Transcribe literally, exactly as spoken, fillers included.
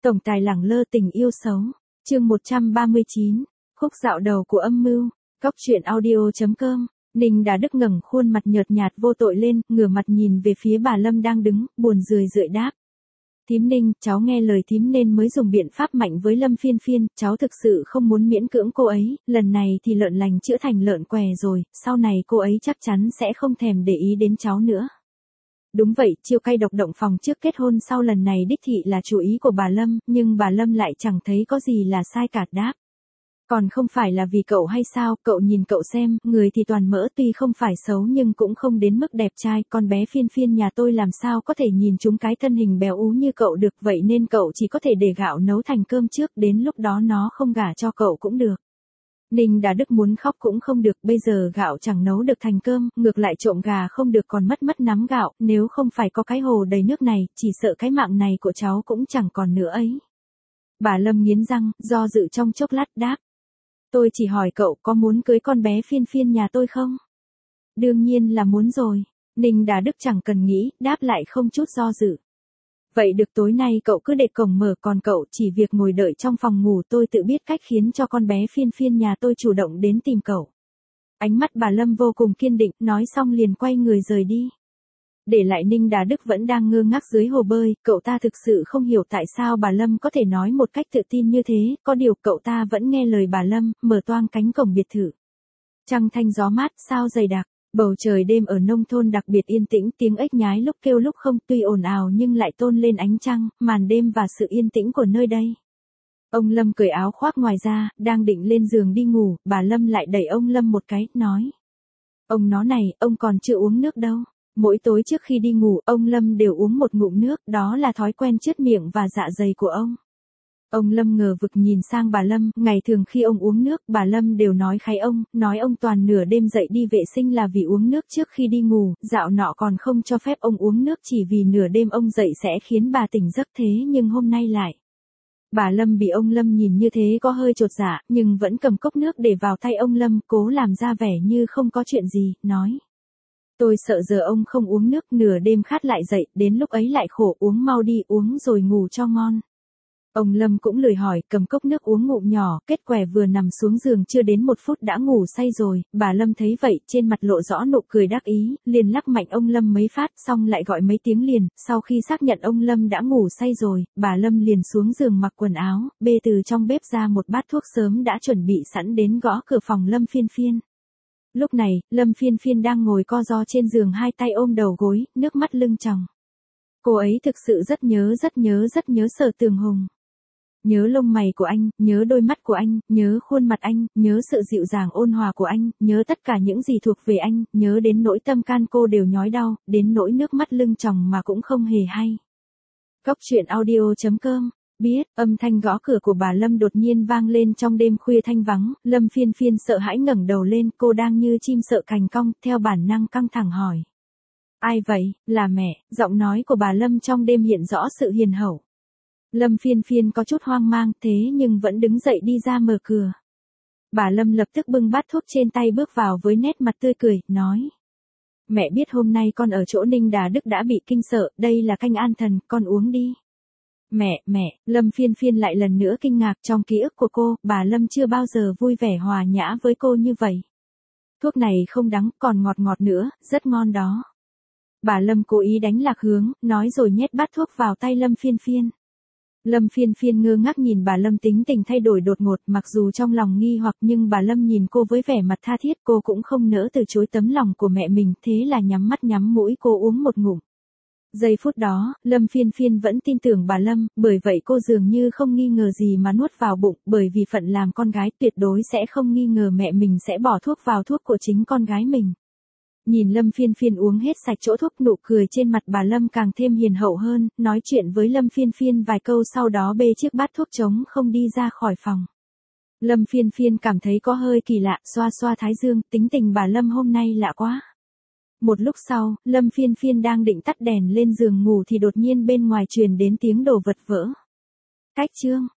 Tổng tài lẳng lơ tình yêu xấu. Chương một trăm ba mươi chín. Khúc dạo đầu của âm mưu. Cóc truyện audio chấm com. Ninh Đà Đức ngẩng khuôn mặt nhợt nhạt vô tội lên, ngửa mặt nhìn về phía bà Lâm đang đứng, buồn rười rượi đáp. Thím Ninh, cháu nghe lời thím nên mới dùng biện pháp mạnh với Lâm Phiên Phiên, cháu thực sự không muốn miễn cưỡng cô ấy, lần này thì lợn lành chữa thành lợn què rồi, sau này cô ấy chắc chắn sẽ không thèm để ý đến cháu nữa. Đúng vậy, chiêu cay độc động phòng trước kết hôn sau lần này đích thị là chủ ý của bà Lâm, nhưng bà Lâm lại chẳng thấy có gì là sai cả đáp. Còn không phải là vì cậu hay sao, cậu nhìn cậu xem, người thì toàn mỡ tuy không phải xấu nhưng cũng không đến mức đẹp trai, con bé Phiên Phiên nhà tôi làm sao có thể nhìn chúng cái thân hình béo ú như cậu được, vậy nên cậu chỉ có thể để gạo nấu thành cơm trước, đến lúc đó nó không gả cho cậu cũng được. Ninh Đà Đức muốn khóc cũng không được, bây giờ gạo chẳng nấu được thành cơm, ngược lại trộm gà không được còn mất mất nắm gạo, nếu không phải có cái hồ đầy nước này, chỉ sợ cái mạng này của cháu cũng chẳng còn nữa ấy. Bà Lâm nghiến răng, do dự trong chốc lát đáp. Tôi chỉ hỏi cậu có muốn cưới con bé Phiên Phiên nhà tôi không? Đương nhiên là muốn rồi. Ninh Đà Đức chẳng cần nghĩ, đáp lại không chút do dự. Vậy được, tối nay cậu cứ để cổng mở, còn cậu chỉ việc ngồi đợi trong phòng ngủ, tôi tự biết cách khiến cho con bé Phiên Phiên nhà tôi chủ động đến tìm cậu. Ánh mắt bà Lâm vô cùng kiên định, nói xong liền quay người rời đi. Để lại Ninh Đà Đức vẫn đang ngơ ngác dưới hồ bơi, cậu ta thực sự không hiểu tại sao bà Lâm có thể nói một cách tự tin như thế, có điều cậu ta vẫn nghe lời bà Lâm, mở toang cánh cổng biệt thự. Trăng thanh gió mát, sao dày đặc, bầu trời đêm ở nông thôn đặc biệt yên tĩnh, tiếng ếch nhái lúc kêu lúc không, tuy ồn ào nhưng lại tôn lên ánh trăng, màn đêm và sự yên tĩnh của nơi đây. Ông Lâm cởi áo khoác ngoài ra, đang định lên giường đi ngủ, bà Lâm lại đẩy ông Lâm một cái, nói. Ông nó này, ông còn chưa uống nước đâu. Mỗi tối trước khi đi ngủ, ông Lâm đều uống một ngụm nước, đó là thói quen chướt miệng và dạ dày của ông. Ông Lâm ngờ vực nhìn sang bà Lâm, ngày thường khi ông uống nước, bà Lâm đều nói kháy ông, nói ông toàn nửa đêm dậy đi vệ sinh là vì uống nước trước khi đi ngủ, dạo nọ còn không cho phép ông uống nước chỉ vì nửa đêm ông dậy sẽ khiến bà tỉnh giấc, thế nhưng hôm nay lại. Bà Lâm bị ông Lâm nhìn như thế có hơi chột dạ, nhưng vẫn cầm cốc nước để vào tay ông Lâm, cố làm ra vẻ như không có chuyện gì, nói. Tôi sợ giờ ông không uống nước, nửa đêm khát lại dậy, đến lúc ấy lại khổ, uống mau đi, uống rồi ngủ cho ngon. Ông Lâm cũng lười hỏi, cầm cốc nước uống ngụm nhỏ, kết què vừa nằm xuống giường chưa đến một phút đã ngủ say rồi, bà Lâm thấy vậy, trên mặt lộ rõ nụ cười đắc ý, liền lắc mạnh ông Lâm mấy phát, xong lại gọi mấy tiếng liền, sau khi xác nhận ông Lâm đã ngủ say rồi, bà Lâm liền xuống giường mặc quần áo, bê từ trong bếp ra một bát thuốc sớm đã chuẩn bị sẵn đến gõ cửa phòng Lâm Phiên Phiên. Lúc này, Lâm Phiên Phiên đang ngồi co ro trên giường hai tay ôm đầu gối, nước mắt lưng tròng. Cô ấy thực sự rất nhớ rất nhớ rất nhớ Sở Tường Hùng. Nhớ lông mày của anh, nhớ đôi mắt của anh, nhớ khuôn mặt anh, nhớ sự dịu dàng ôn hòa của anh, nhớ tất cả những gì thuộc về anh, nhớ đến nỗi tâm can cô đều nhói đau, đến nỗi nước mắt lưng tròng mà cũng không hề hay. Cóc truyện audio chấm com. Biết, âm thanh gõ cửa của bà Lâm đột nhiên vang lên trong đêm khuya thanh vắng, Lâm Phiên Phiên sợ hãi ngẩng đầu lên, cô đang như chim sợ cành cong, theo bản năng căng thẳng hỏi. Ai vậy, là mẹ, giọng nói của bà Lâm trong đêm hiện rõ sự hiền hậu. Lâm Phiên Phiên có chút hoang mang thế nhưng vẫn đứng dậy đi ra mở cửa. Bà Lâm lập tức bưng bát thuốc trên tay bước vào với nét mặt tươi cười, nói. Mẹ biết hôm nay con ở chỗ Ninh Đà Đức đã bị kinh sợ, đây là canh an thần, con uống đi. Mẹ, mẹ, Lâm Phiên Phiên lại lần nữa kinh ngạc, trong ký ức của cô, bà Lâm chưa bao giờ vui vẻ hòa nhã với cô như vậy. Thuốc này không đắng, còn ngọt ngọt nữa, rất ngon đó. Bà Lâm cố ý đánh lạc hướng, nói rồi nhét bát thuốc vào tay Lâm Phiên Phiên. Lâm Phiên Phiên ngơ ngác nhìn bà Lâm tính tình thay đổi đột ngột, mặc dù trong lòng nghi hoặc nhưng bà Lâm nhìn cô với vẻ mặt tha thiết, cô cũng không nỡ từ chối tấm lòng của mẹ mình, thế là nhắm mắt nhắm mũi cô uống một ngụm. Giây phút đó, Lâm Phiên Phiên vẫn tin tưởng bà Lâm, bởi vậy cô dường như không nghi ngờ gì mà nuốt vào bụng, bởi vì phận làm con gái tuyệt đối sẽ không nghi ngờ mẹ mình sẽ bỏ thuốc vào thuốc của chính con gái mình. Nhìn Lâm Phiên Phiên uống hết sạch chỗ thuốc, nụ cười trên mặt bà Lâm càng thêm hiền hậu hơn, nói chuyện với Lâm Phiên Phiên vài câu sau đó bê chiếc bát thuốc trống không đi ra khỏi phòng. Lâm Phiên Phiên cảm thấy có hơi kỳ lạ, xoa xoa thái dương, tính tình bà Lâm hôm nay lạ quá. Một lúc sau, Lâm Phiên Phiên đang định tắt đèn lên giường ngủ thì đột nhiên bên ngoài truyền đến tiếng đồ vật vỡ. Cách chương.